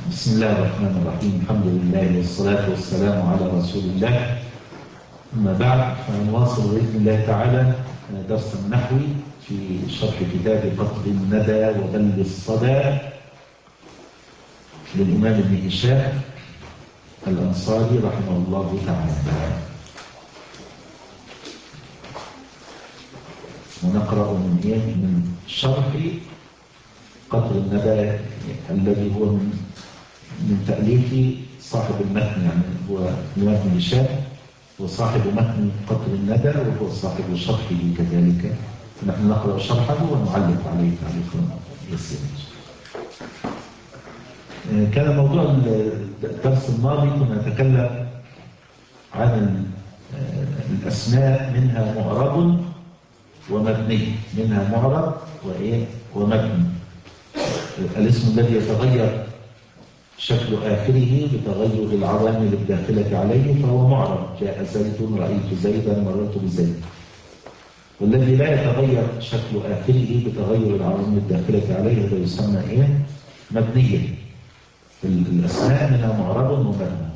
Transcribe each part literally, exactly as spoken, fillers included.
بسم الله الرحمن الرحيم. الحمد لله والصلاة والسلام على رسول الله. أما بعد فنواصل بإذن الله تعالى درسا نحوي في شرح كتاب قطر الندى وبل الصدى للإمام ابن هشام الأنصاري رحمه الله تعالى. ونقرأ من من شرح قطر الندى الذي هو من من تأليف صاحب المتن، يعني هو الإمام ابن هشام وصاحب متن قطر الندى وهو صاحب شرحه كذلك. نحن نقرأ شرحه ونعلق عليه تعليقا يسيرا. كان موضوع الدرس الماضي كنا نتكلم عن الأسماء منها معرب ومبني، منها معرب وإيه ومبني. الاسم الذي يتغير شكل آخره بتغير العوامل الداخلة عليه فهو معرب. جاء زيد، رأيت زيدا، مررت بزيد. والذي لا يتغير شكل آخره بتغير العوامل الداخلة عليه هذا يسمى إيه؟ مبنيا. الأسماء منها معرب ومبني.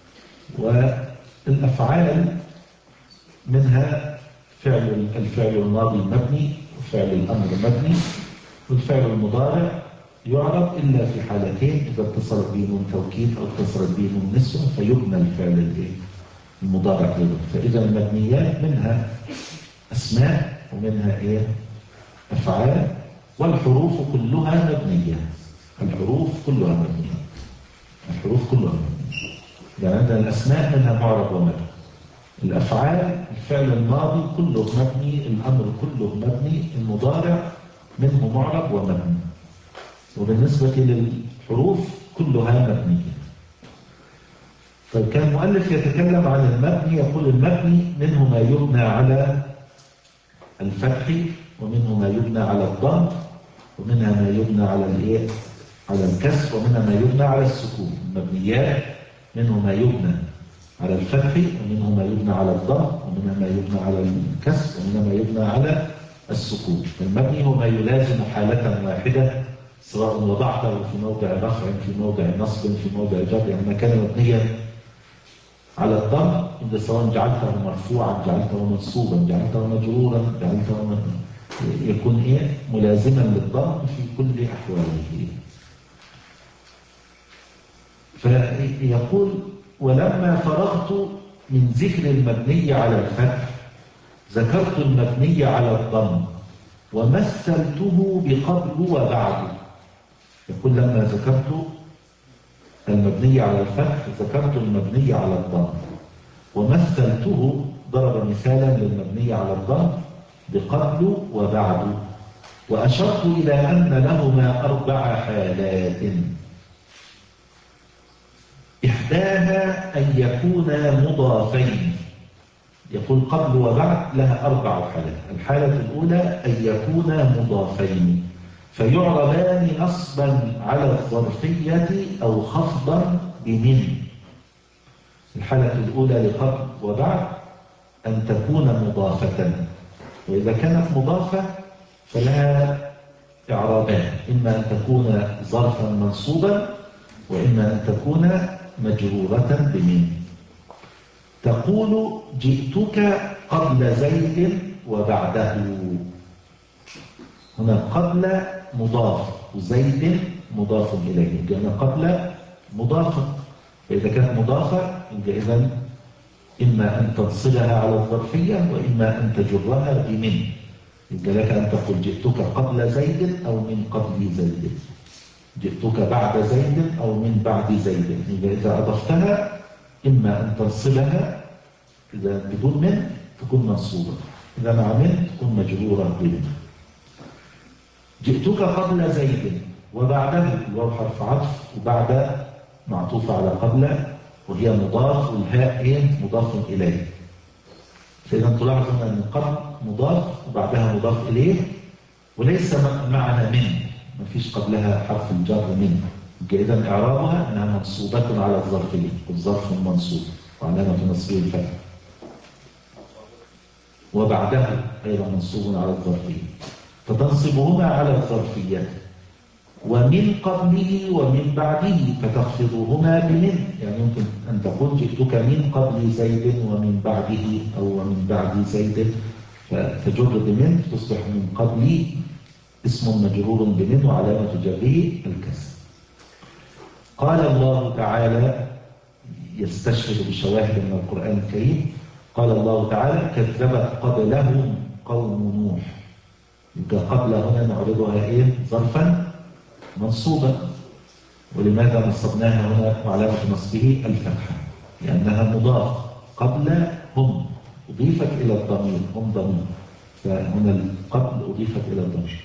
والأفعال منها فعل الفعل الماضي المبني وفعل الأمر المبني، والفعل المضارع يعرب إلا في حالتين: إذا اتصلت به نون توكيد أو اتصلت به نون نسوة فيبنى الفعل المضارع أيضا. فإذا المبنيات منها أسماء ومنها إيه؟ أفعال. والحروف كلها مبنية. الحروف كلها مبنية. الحروف كلها مبنية. يعني عندنا الأسماء منها معرب ومبني. الأفعال الفعل الماضي كله مبني، الأمر كله مبني، المضارع منه معرب ومبني. وبالنسبة للحروف كلها مبنية. طيب كان المؤلف يتكلم عن المبني، يقول المبني منه ما يبنى على الفتح، ومنه ما يبنى على الضم، ومنها ما يبنى على الايه على الكسر، ومنها ما يبنى على السكون. المبنيات منه ما يبنى على الفتح، ومنه ما يبنى على الضم، ومنها ما يبنى على الكسر، ومنها ما يبنى على السكون. المبني هو ما يلازم حالة واحدة، سواء وضعته في موضع رفع، في موضع نصب، في موضع جر. يعني ما كان مبنيا على الضم إذا سواء جعلته مرفوعا، جعلته منصوبا، جعلته مجرورا، جعلته يكون إيه ملازما للضم في كل أحواله. فيقول: ولما فرغت من ذكر المبني على الفتح ذكرت المبني على الضم ومثلته بقبل وبعد. يقول: لما ذكرت المبني على الفتح ذكرت المبني على الضم ومثلته، ضرب مثالا للمبني على الضم بقبل وبعد. وأشرت إلى أن لهما أربع حالات: إحداها أن يكونا مضافين. يقول قبل وبعد لها أربع حالات. الحالة الأولى أن يكونا مضافين فيعربان نصبا على الظرفية أو خفضا بمن. الحالة الأولى لقبل وبعد أن تكون مضافة، وإذا كانت مضافة فلها إعرابان: إما أن تكون ظرفا منصوبا، وإما أن تكون مجرورة بمن. تقول: جئتك قبل زيد وبعده. هنا قبل مضاف وزيد مضاف إليه، لأن قبل مضافة، فإذا كانت مضافة إذن إما أن تنصبها على الظرفية وإما أن تجرها بمن. يبقى لك أن تقول: جئتك قبل زيد أو من قبل زيد، جئتك بعد زيد أو من بعد زيد. يبقى إذا أضفتها إما أن تنصبها إذا بدون من تكون منصوبة، إذا مع من تكون مجرورة بمن. جئتك قبل زيد وبعده الواو حرف عطف، وبعد معطوف على قبل وهي مضاف، والهاء ايه مضاف إليه. فإذا تلاحظون أن قبل مضاف وبعدها مضاف إليه، وليس معنا من، ما فيش قبلها حرف الجر من. إذا إعرابها أنها منصوبة على الظرفية، الظرف منصوب وعلامة نصبه الفتح، وبعدها أيضا منصوب على الظرفية، فتنصبهما على الظرفية. ومن قبله ومن بعده فتخفضهما بمن، يعني يمكن أن تقول جئتك من قبل زيد ومن بعده أو ومن بعد زيد، فتجر بمن تصبح من قبل اسم مجرور بمن وعلامة جره الكسر. قال الله تعالى يستشهد بشواهد من القرآن الكريم، قال الله تعالى كذبت قبلهم قوم نوح. يبقى قبل هنا نعرضها ايه؟ ظرفا منصوبا. ولماذا نصبناها هنا وعلامة نصبه الفتحة؟ لأنها مضاف. قبل هم أضيفت إلى الضمير، هم ضمير، فهنا القبل أضيفت إلى الضمير.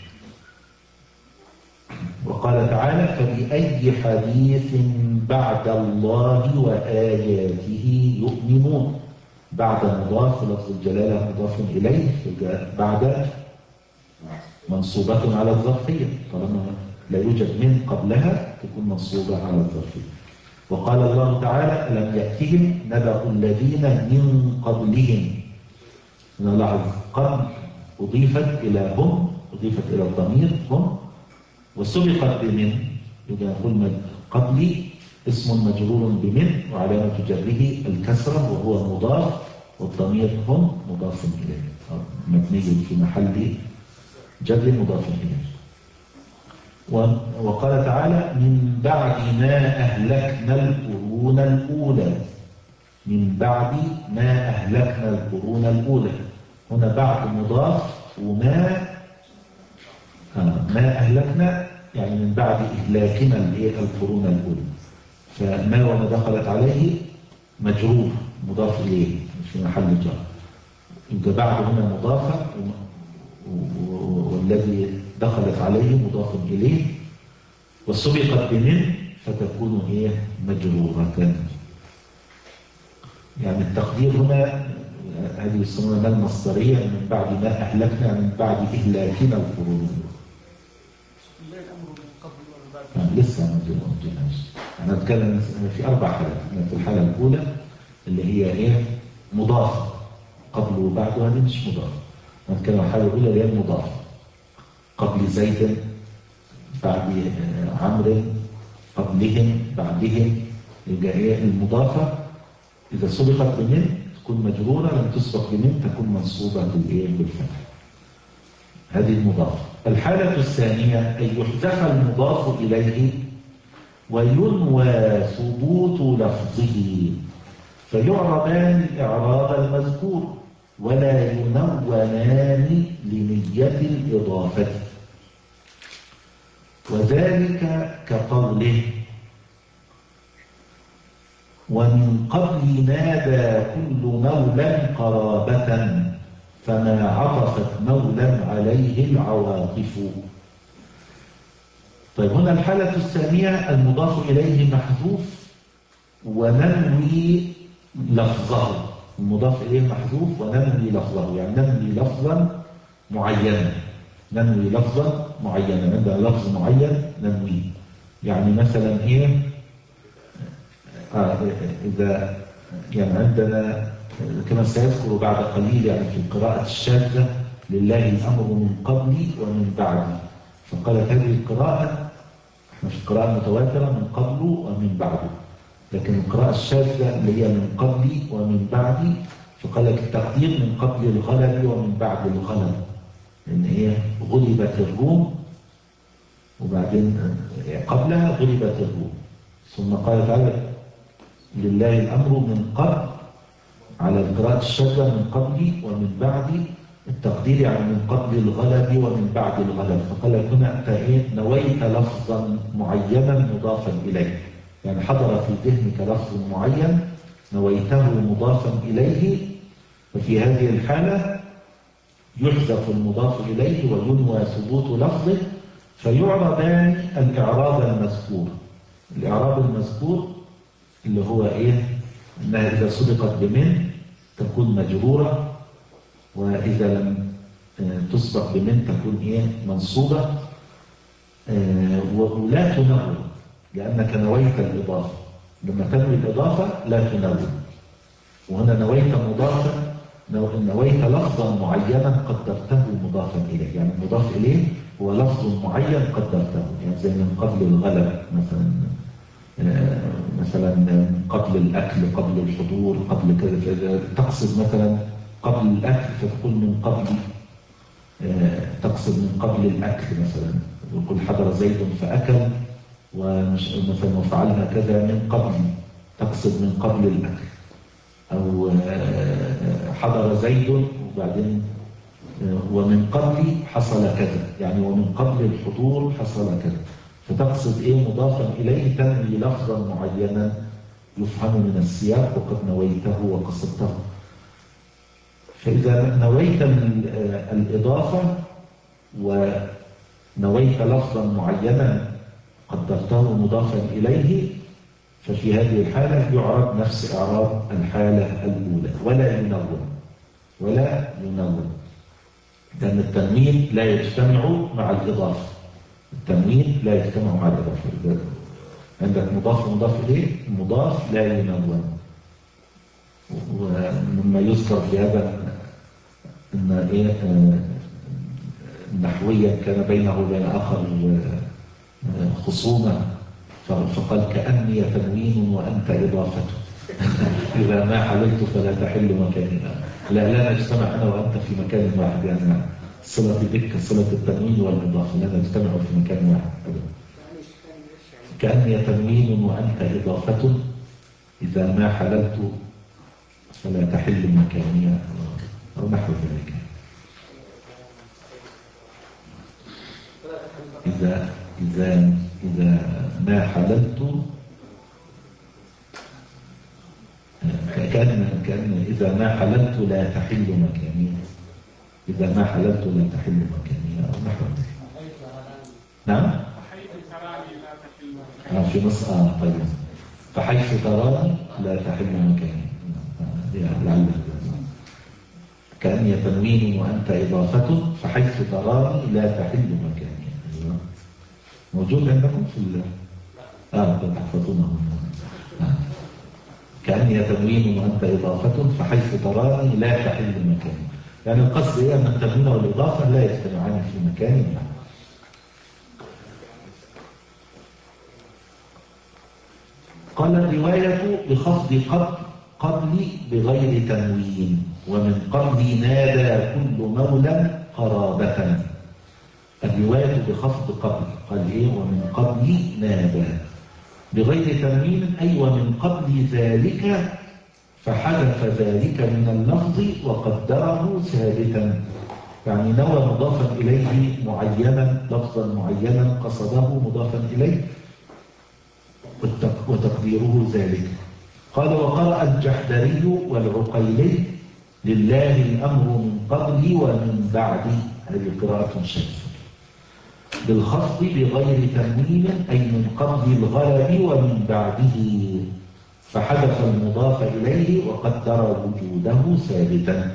وقال تعالى فبأي حديث بعد الله وآياته يؤمنون. بعد مضاف لفظ الجلالة مضاف إليه، بعد منصوبة على الظرفية، طالما لا يوجد من قبلها تكون منصوبة على الظرفية. وقال الله تعالى ألم يأتهم نبأ الذين من قبلهم. نلاحظ قبل أضيفت إلى هم، أضيفت إلى الضمير هم، وسبقت بمن، يبقى نقول قبلي اسم مجرور بمن وعلامة جره الكسرة وهو مضاف، والضمير هم مضاف إليه مبني في محل جر مضاف إليه. وقال تعالى من بعد ما أهلكنا القرون الأولى. من بعد ما أهلكنا القرون الأولى، هنا بعد مضاف، وما ما أهلكنا يعني من بعد إهلاكنا القرون الأولى، فما وما دخلت عليه مجرور مضاف إليه في محل جر. يبقى بعد هنا مضافة والذي دخلت عليه مضاف إليه، وسبقت بمن فتكون إيه؟ مجرورة. يعني التقدير هنا هذه يسمونها المصدرية من بعد ما أهلكنا، من بعد إهلاكنا القرون. لسه ما جيناش. أنا أتكلم في أربع حالات. في الحالة الأولى اللي هي إيه؟ مضافة قبل وبعد، وهذه مش مضافة. نتكلم عن الحالة الأولى اللي هي المضافة، قبل زيد بعد عمرو قبلهم بعدهم. يبقى إيه المضافة؟ إذا سبقت بمن تكون مجرورة، لم تسبق بمن تكون منصوبة بالإيه؟ بالفتح. هذه المضافة. الحالة الثانية أن يحذف المضاف إليه وينوى ثبوت لفظه، فيعربان الإعراب المذكور ولا ينونان لنية الإضافة. وذلك كقوله ومن قبل نادى كل مولى قرابة فما عطفت مولى عليه العواطف. طيب هنا الحالة الثانية المضاف إليه محذوف وننوي لفظه. المضاف إليه محذوف وننوي لفظه، يعني ننوي لفظا معينا، ننوي لفظا معينا، عندنا لفظ معين ننويه. يعني مثلا إيه؟ آه إذا يعني عندنا كما سيذكر بعد قليل يعني في القراءة الشاذة لله الأمر من قبلي ومن بعدي، فقالت هذه القراءة احنا في القراءة المتواترة من قبله ومن بعده، لكن القراءة الشاذة اللي هي من قبلي ومن بعدي فقال لك التقدير من قبل الغلب ومن بعد الغلب، لأن هي غلبت الروم وبعدين قبلها غلبت الروم، ثم قال تعالى لله الأمر من قبل على القراءة الشاذة من قبلي ومن بعدي، التقدير يعني من قبل الغلب ومن بعد الغلب. فقال لك هنا أنت إيه؟ نويت لفظا معينا مضافا إليه، يعني حضر في ذهنك لفظ معين نويته مضافا إليه، ففي هذه الحالة يحذف المضاف إليه وينوى ثبوت لفظه فيعربان الإعراب المذكور. الإعراب المذكور اللي هو إيه؟ أنها إذا سبقت بمن تكون مجرورة، وإذا لم تسبق بمن تكون إيه؟ منصوبة، ولا تنون لأنك نويت الإضافة. لما تنوي الإضافة لا تنون، وهنا نويت مضافا، نويت لفظا معينا قدرته مضافا إليه، يعني مضاف إليه ولفظ معين قدرته، يعني زي من قبل الغلب مثلا، آه مثلا من قبل الأكل، قبل الحضور، قبل كذا. فإذا تقصد مثلا قبل الأكل فتقول من قبل، آه تقصد من قبل الأكل مثلا، يقول حضر زيد فأكل، ومثلا وفعلنا كذا من قبل، تقصد من قبل الأكل. أو آه حضر زيد وبعدين ومن قبل حصل كذا، يعني ومن قبل الحضور حصل كذا، فتقصد إيه؟ مضافا إليه تنوي لفظا معينا يفهم من السياق وقد نويته وقصدته. فإذا نويت الإضافة ونويت لفظا معينا قدرته مضافا إليه، ففي هذه الحالة يعرب نفس إعراب الحالة الأولى، ولا ينون ولا ينون، لأن التنوين لا يجتمع مع الإضافة. التنوين لا يجتمع مع الإضافة. عندك مضاف ومضاف إليه، المضاف لا ينون. ومما يذكر في هذا أن إيه نحويا كان بينه وبين آخر خصومة، فقال كأني تنوين وأنت إضافته إذا ما حللت فلا تحل مكاننا. لا لا نجتمع أنا وأنت في مكان واحد، يعني صلة بك صلة التنوين والإضافة، لا نجتمع في مكان واحد أبدا. كأني تنوين وأنت إضافة إذا ما حللت فلا تحل مكاني أو نحو ذلك. إذا إذا إذا ما حللت كأن كأن إذا ما حللت لا تحل مكاني، إذا ما حللت لا تحل مكاني أو نحو ذلك. نعم. آه في نص آه طيب. فحيث تراني لا تحل مكاني، لعل كأني تنوين وأنت إضافة، فحيث تراني لا تحل مكاني. موجود عندكم في ال آه تحفظونه. آه. كأني تنوين وأنت إضافة فحيث تراني لا تحل مكاني، يعني القصد هي أن التنوين والإضافة لا يجتمعان في مكان واحد. قال الرواية بخفض قبل قبل بغير تنوين، ومن قبل نادى كل مولى قرابة. الرواية بخفض قبل، قال إيه؟ ومن قبل نادى بغير تنوين، أي ومن قبل ذلك، فحذف ذلك من اللفظ وقدره ثابتا، يعني نوى مضافا إليه معينا، لفظا معينا قصده مضافا إليه وتقديره ذلك. قال وقرأ الجحدري والعقيلي لله الأمر من قبل ومن بعد، هذه قراءة شاذة، بالخفض بغير تنوين أي من قبل الغلب ومن بعده، فحذف المضاف إليه وقدر وجوده ثابتا.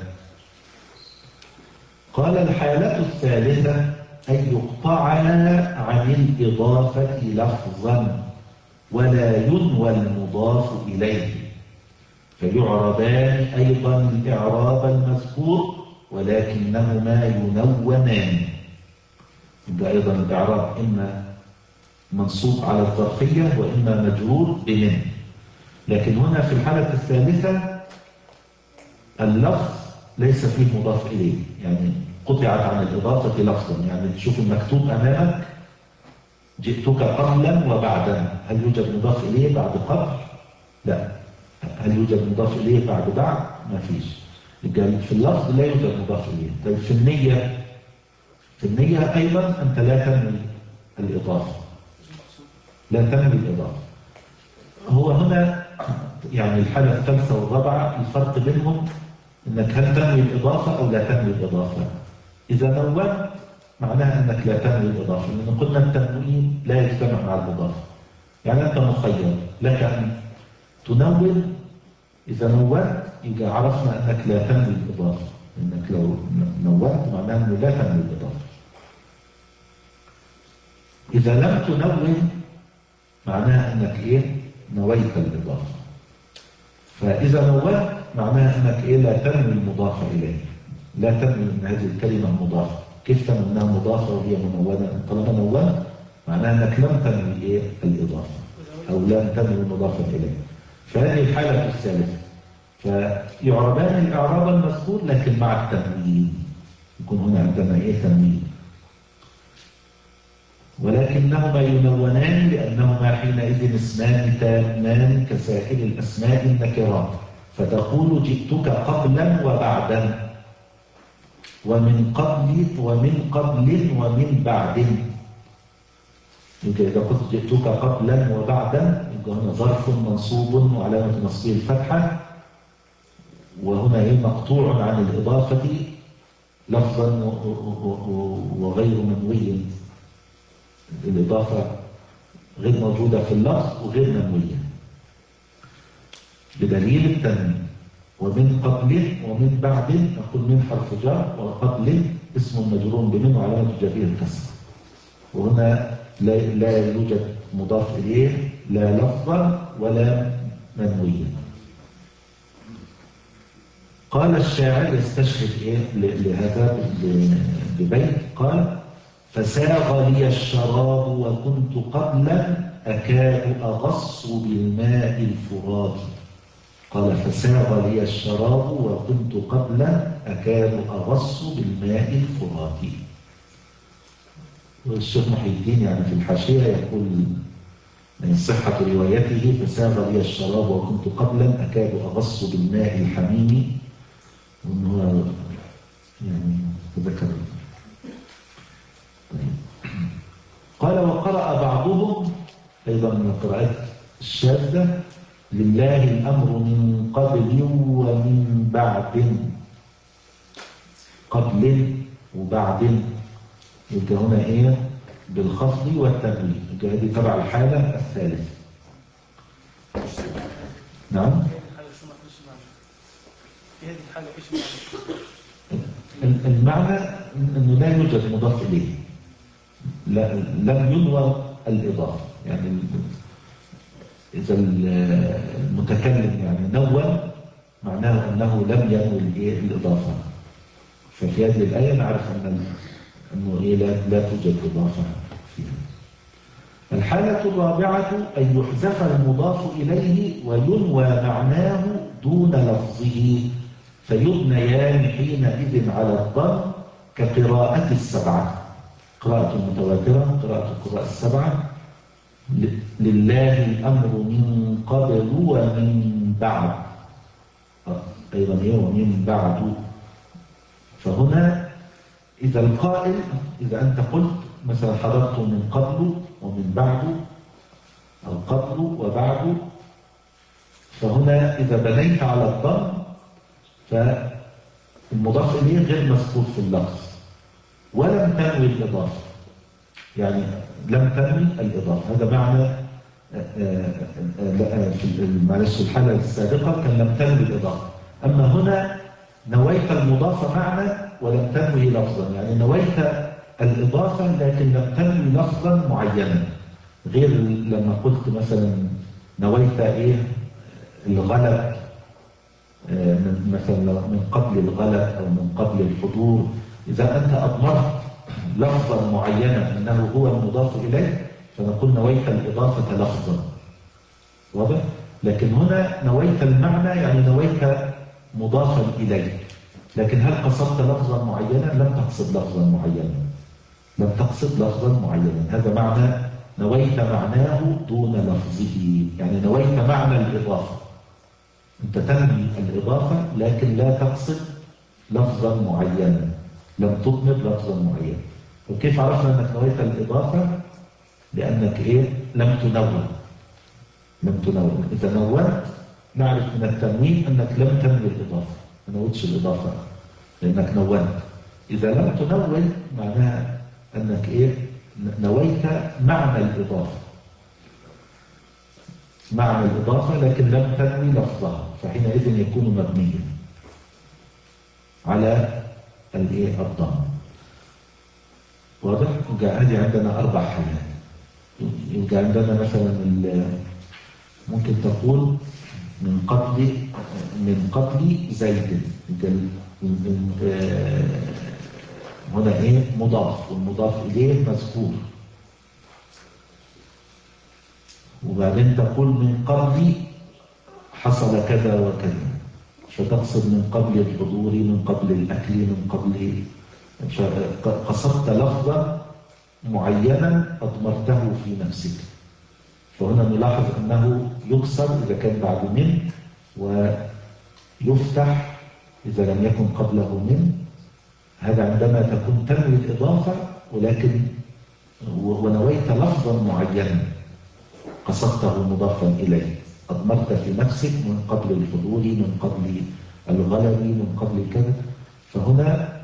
قال الحالة الثالثة أن يقطع عن الإضافة لفظا ولا ينوى المضاف إليه، فيعربان أيضا الإعراب المذكور ولكنهما ينونان. يبقى أيضا الإعراب إما منصوب على الظرفية وإما مجرور بمن، لكن هنا في الحالة الثالثة اللفظ ليس فيه مضاف إليه، يعني قطعت عن الإضافة لفظا، يعني تشوف المكتوب أمامك جئتك قبلا وبعدا، هل يوجد مضاف إليه بعد قبل؟ لا. هل يوجد مضاف إليه بعد بعد؟ ما فيش. في اللفظ لا يوجد مضاف إليه. طيب في النية، في النية أيضا أنت لا تنوي الإضافة، لا تنوي الإضافة. هو هنا يعني الحالة الثالثة والرابعة الفرق بينهم أنك هل تنوي الإضافة أو لا تنوي الإضافة. إذا نوّت معناها أنك لا تنوي الإضافة، لأن قلنا التنوين لا يجتمع مع الإضافة، يعني أنت مخير لك أن تنون. إذا نوّت يبقى عرفنا أنك لا تنوي الإضافة، أنك لو نوّت معناها أنه لا تنوي الإضافة. إذا لم تنون معناها أنك إيه؟ نويت الإضافة. فإذا نوّت معناها أنك إيه؟ لا تنوي المضاف إليه، لا تنوي أن هذه الكلمة مضافة، كيف تنوي انها مضافه وهي منونه؟ طالما نونت معناها انك لم تنوي ايه الاضافه او لم تنوي المضافه اليه. فهذه الحاله الثالثه، فيعربان الاعراب المذكور لكن مع التنوين، يكون هنا عندنا ايه تنوين، ولكنهما ينونان لأنهما حينئذ اسمان تامان كسائر الأسماء النكرات، فتقول جئتك قبلا وبعدا، ومن قبل ومن قبل ومن بعد. يبقى إذا قلت جئتك قبلا وبعدا يبقى هنا ظرف منصوب وعلامة نصبه الفتحة، وهنا مقطوع عن الإضافة لفظا وغير منوي، الإضافة غير موجودة في اللفظ وغير منوية بدليل التنوين. ومن قبل ومن بعد نقول من حرف جر، وقبل اسم مجرور بمن وعلامة جره الكسر، وهنا لا, لا يوجد مضاف إليه لا لفظا ولا منويا. قال الشاعر يستشهد إيه لهذا ببيت، قال فساغ لي الشراب وكنت قبلا أكاد أغص بالماء الفرات. قال فساغ لي الشراب وكنت قبلا أكاد أغص بالماء الفرات. والشيخ محي الدين يعني في الحاشية يقول من صحة روايته فساغ لي الشراب وكنت قبلا أكاد أغص بالماء الحميم، وأنه يعني تذكر. قال وقرأ بعضهم أيضا من القراءات الشاذة لله الأمر من قبل ومن بعد، قبل وبعد، يبقى هنا إيه بالخفض والتنوين، يبقى هذه تبع الحالة الثالثة. نعم. المعنى أنه لا يوجد مضاف إليه، لا لم ينوى الإضافة، يعني إذا المتكلم يعني نوى معناه أنه لم ينوي الإضافة، ففي هذه الآية نعرف أن أنه إيه لا, لا توجد إضافة فيها. الحالة الرابعة أن يحذف المضاف إليه وينوى معناه دون لفظه، فيبنيان حينئذ على الضم كقراءة السبعة، قراءة المتواترة، قراءة القراء السبعة، لله الأمر من قبل ومن بعد، أيضا إيه ومن بعد. فهنا إذا القائل إذا أنت قلت مثلا حضرت من قبل ومن بعد أو قبل وبعد، فهنا إذا بنيت على الضم فالمضاف إليه غير مذكور في اللفظ ولم تنوي الإضافة، يعني لم تنوي الإضافة. هذا معنى معلش الحالة السابقة كان لم تنوي الإضافة، أما هنا نويت المضاف معنى ولم تنوي لفظا، يعني نويت الإضافة لكن لم تنوي لفظا معينا، غير لما قلت مثلا نويت إيه الغلب مثلا من قبل الغلب أو من قبل الحضور، إذا أنت أضمرت لفظا معينا أنه هو المضاف إليه فنقول نويت الإضافة لفظا، واضح؟ لكن هنا نويت المعنى يعني نويت مضافا إليه، لكن هل قصدت لفظا معينا؟ لم تقصد لفظا معينا، لم تقصد لفظا معينا. هذا معنى نويت معناه دون لفظه، يعني نويت معنى الإضافة، أنت تنوي الإضافة لكن لا تقصد لفظا معينا، لم تضمر لفظا معينا. وكيف عرفنا أنك نويت الإضافة؟ لأنك إيه؟ لم تنون، لم تنون. إذا نونت نعرف من التنوين أنك لم تنوي الإضافة، ما نويتش الإضافة لأنك نونت. إذا لم تنون معناها أنك إيه؟ نويت معنى الإضافة، معنى الإضافة لكن لم تنوي لفظها، فحينئذ يكون مبنيا على الإيه؟ الضم. واضح؟ يبقى هذه عندنا أربع حالات. يبقى عندنا مثلا ممكن تقول من قبل من قبل زيد، هنا إيه مضاف، والمضاف إليه مذكور. وبعدين تقول من قبل حصل كذا وكذا، فتقصد من قبل الحضور، من قبل الأكل، من قبل، قصدت لفظا معينا أضمرته في نفسك. فهنا نلاحظ أنه يكسر إذا كان بعد من، ويفتح إذا لم يكن قبله من. هذا عندما تكون تنوي الإضافة ولكن ونويت لفظا معينا قصدته مضافا إليه، أضمرت في نفسك من قبل الحضور، من قبل الغلب، من قبل كذا. فهنا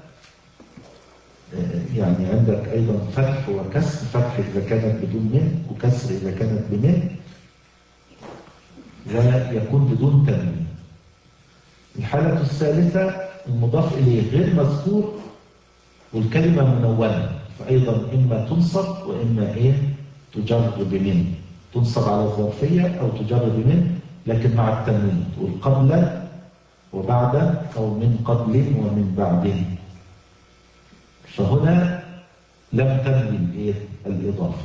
يعني عندك أيضا فتح وكسر، فتح إذا كانت بدون من، وكسر إذا كانت بمن، لا يكون بدون تنوين. الحالة الثالثة المضاف إليه غير مذكور والكلمة منونة، فأيضا إما تنصب وإما إيه تجر بمن، تنصب على الظرفية أو تجر بمن لكن مع التنوين، تقول قبل وبعد أو من قبل ومن بعد. فهنا لم تنوي الإيه الإضافة،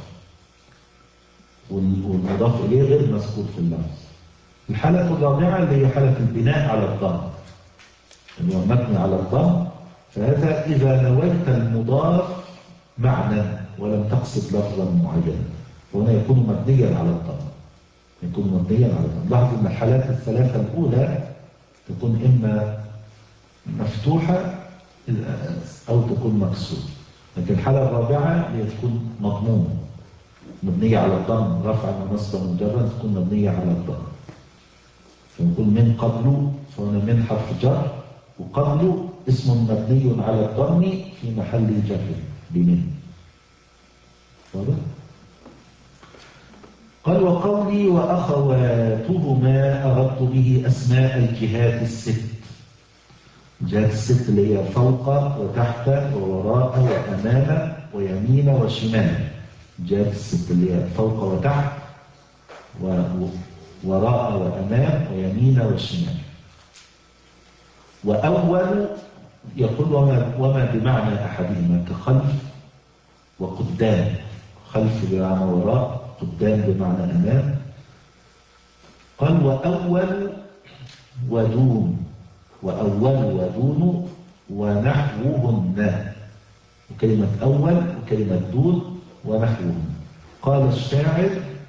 والمضاف إليه غير مذكور في اللفظ. الحالة الرابعة اللي هي حالة البناء على الضم، اللي هو مبني على الضم، فهذا إذا نويت المضاف معنى ولم تقصد لفظا معينا، وهنا يكون مبنيا على الضم، يكون مبنيا على الضم. لاحظ أن الحالات الثلاثة الأولى تكون إما مفتوحة أو تكون مكسورة، لكن الحالة الرابعة هي تكون مضمومة مبنية على الضم رفعا ونصبا وجرا، تكون مبنية على الضم. فنقول من قبله، فهنا من حرف جر، وقبله اسم مبني على الضم في محل جر بمن. واضح؟ قال وقولي وأخواتهما أردت به أسماء الجهات الست. الجهات الست اللي هي فوق وتحت ووراء وأمام ويمين وشمال. الجهات الست اللي هي فوق وتحت ووراء وأمام ويمين وشمال. وأول يقول وما, وما بمعنى أحدهما كخلف وقدام. خلف بمعنى وراء، قدام بمعنى أمام. قال وأول ودون، وأول ودون ونحوهن، وكلمة أول وكلمة دون ونحوهن. قال الشاعر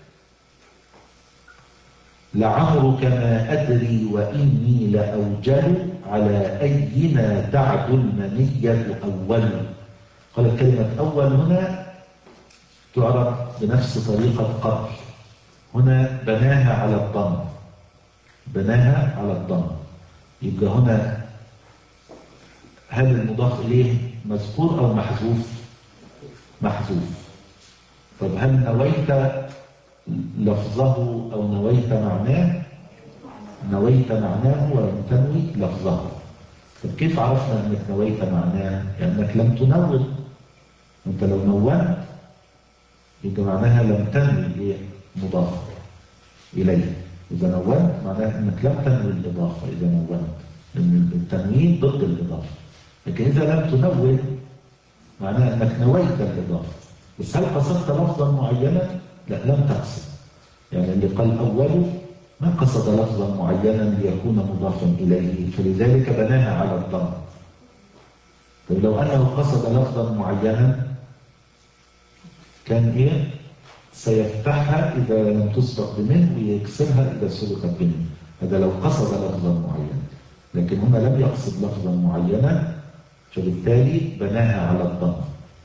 لعمرك ما أدري وإني لأوجل على أينا تعد المنية أول. قال كلمة أول هنا تعرف بنفس طريقة قبل، هنا بناها على الضم، بناها على الضم. يبقى هنا هل المضاف إليه مذكور أو محذوف؟ محذوف. طب هل نويت لفظه أو نويت معناه؟ نويت معناه ولم تنوي لفظه. طب كيف عرفنا أنك نويت معناه؟ لأنك لم تنون. أنت لو نونت يبقى معناها لم تنوي إيه مضاف إليه. إذا نونت معناها أنك لم تنوي الإضافة. إذا نونت، لأن التنوين ضد الإضافة. لكن إذا لم تنون معناها أنك نويت الإضافة. بس هل قصدت لفظا معينا؟ لا، لم تقصد. يعني اللي قال أوله ما قصد لفظا معينا ليكون مضافا إليه، فلذلك بناها على الضم. طيب لو أنه قصد لفظا معينا كان إيه؟ سيفتحها إذا لم تسبق بمن، ويكسرها إذا سبقت بمن. هذا لو قصد لفظا معينا، لكن هنا لم يقصد لفظا معينا، فبالتالي بناها على الضم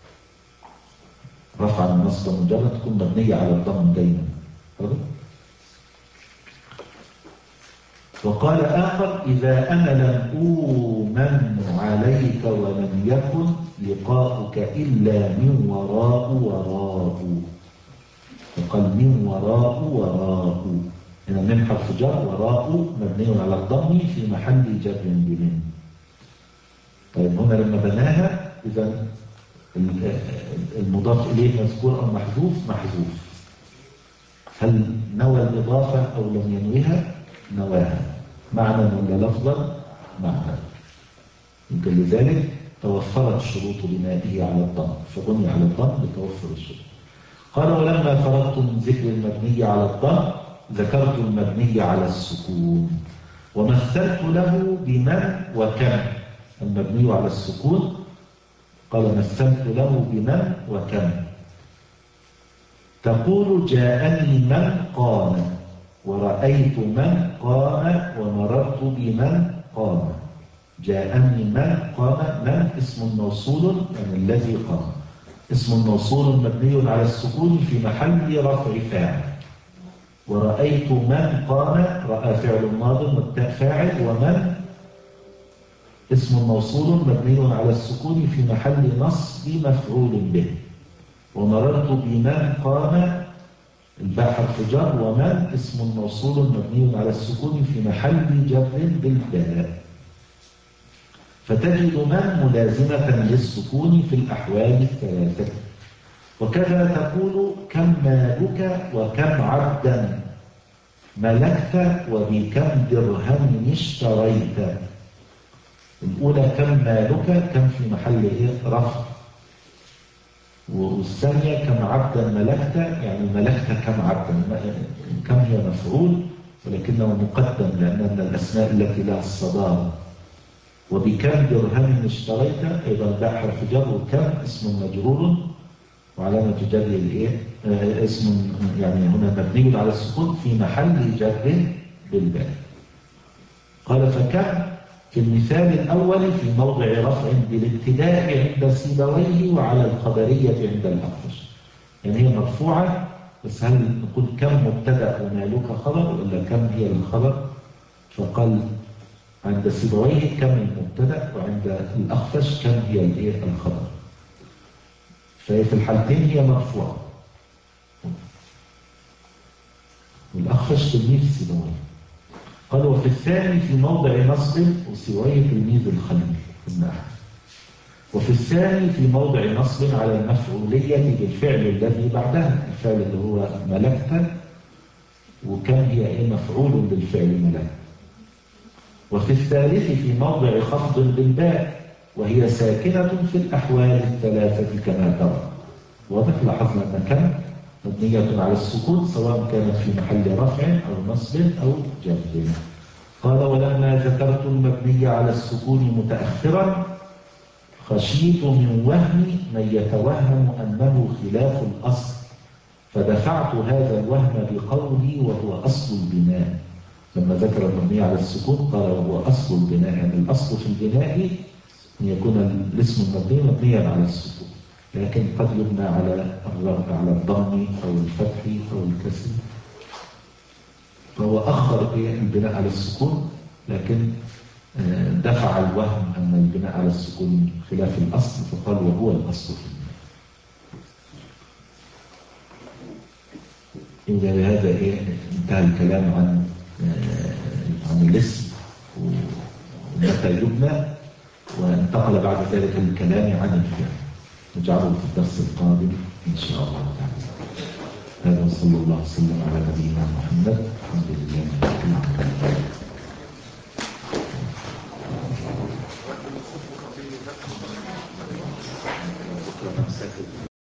رفعا نصبا مجرد، تكون مبنية على الضم دائما. وقال آخر إذا أنا لم أومن عليك ولم يكن لقاؤك إلا من وراء وراء. فقال من وراء وراء، هنا من حرف جر، وراء مبني على الضم في محل جر بمن. طيب هنا لما بناها إذا المضاف إليه مذكور أو محذوف؟ محذوف. هل نوى الإضافة أو لم ينويها؟ نواها. معنى ولا لفظا؟ معنى. يمكن لذلك توفرت شروط بنائه على الضم، فبني على الضم لتوفر الشروط. قال ولما فرغت من ذكر المبني على الضم ذكرت المبني على السكون ومثلت له بمن وكم. المبني على السكون قال مثلت له بمن وكم. تقول جاءني من قام ورأيت من قام ومررت بمن قام. جاءني من قام، من اسم موصول يعني الذي قام، اسم موصول مبني على السكون في محل رفع فاعل. ورأيت من قام، رأى فعل ماض والتاء فاعل، ومن اسم موصول مبني على السكون في محل نصب مفعول به. ومررت بمن قام، الباء حرف جر، ومن اسم موصول مبني على السكون في محل جر بالباء. فتجد من ملازمة للسكون في الأحوال الثلاثة. وكذا تقول كم مالك وكم عبدا ملكت وبكم درهم اشتريت. الأولى كم مالك، كم في محل إيه؟ رفع. والثانية كم عبدا ملكت، يعني ملكت كم عبدا. كم هي مفعول ولكنه مقدم لأن من الأسماء التي لها الصدارة. وبكم درهم اشتريت أيضا باء حرف جر، وكم اسم مجرور وعلامة جره الايه؟ آه اسم يعني هنا مبني على السكون في محل جر بالباء. قال فكم في المثال الأول في موضع رفع بالابتداء عند سيبويه وعلى الخبرية عند الأخفش. يعني هي مرفوعة، بس هل نقول كم مبتدأ ومالك خبر ولا كم هي الخبر؟ فقال عند سيبويه كم المبتدأ وعند الأخفش كم هي الايه؟ الخبر. فهي في الحالتين هي مرفوعة. والأخفش تلميذ سيبويه. قال وفي الثاني في موضع نصب، وسيبويه تلميذ الخليل ابن أحمد. وفي الثاني في موضع نصب على المفعولية بالفعل الذي بعدها، الفعل اللي هو ملكت، وكم هي ايه؟ مفعول بالفعل ملكت. وفي الثالث في موضع خفض بالباء وهي ساكنة في الأحوال الثلاثة كما ترى. واضح؟ لاحظنا أن كم مبنية على السكون سواء كانت في محل رفع أو نصب أو جر. قال ولما ذكرت المبني على السكون متأخرا خشيت من وهم من يتوهم أنه خلاف الأصل، فدفعت هذا الوهم بقولي وهو أصل البناء. لما ذكر المبني على السكون قال وهو أصل البناء، يعني الأصل في البناء أن يكون الاسم المبني مبنيا على السكون، لكن قد يبنى على على الضم أو الفتح أو الكسر. فهو أخر البناء على السكون، لكن دفع الوهم أن البناء على السكون خلاف الأصل، فقال وهو الأصل في البناء. إذا بهذا إيه انتهى الكلام عن عن الاسم ومتى يبنى، وانتقل بعد ذلك الكلام عن الفعل، نجعله في الدرس القادم إن شاء الله تعالى. هذا وصلى الله وسلم على نبينا محمد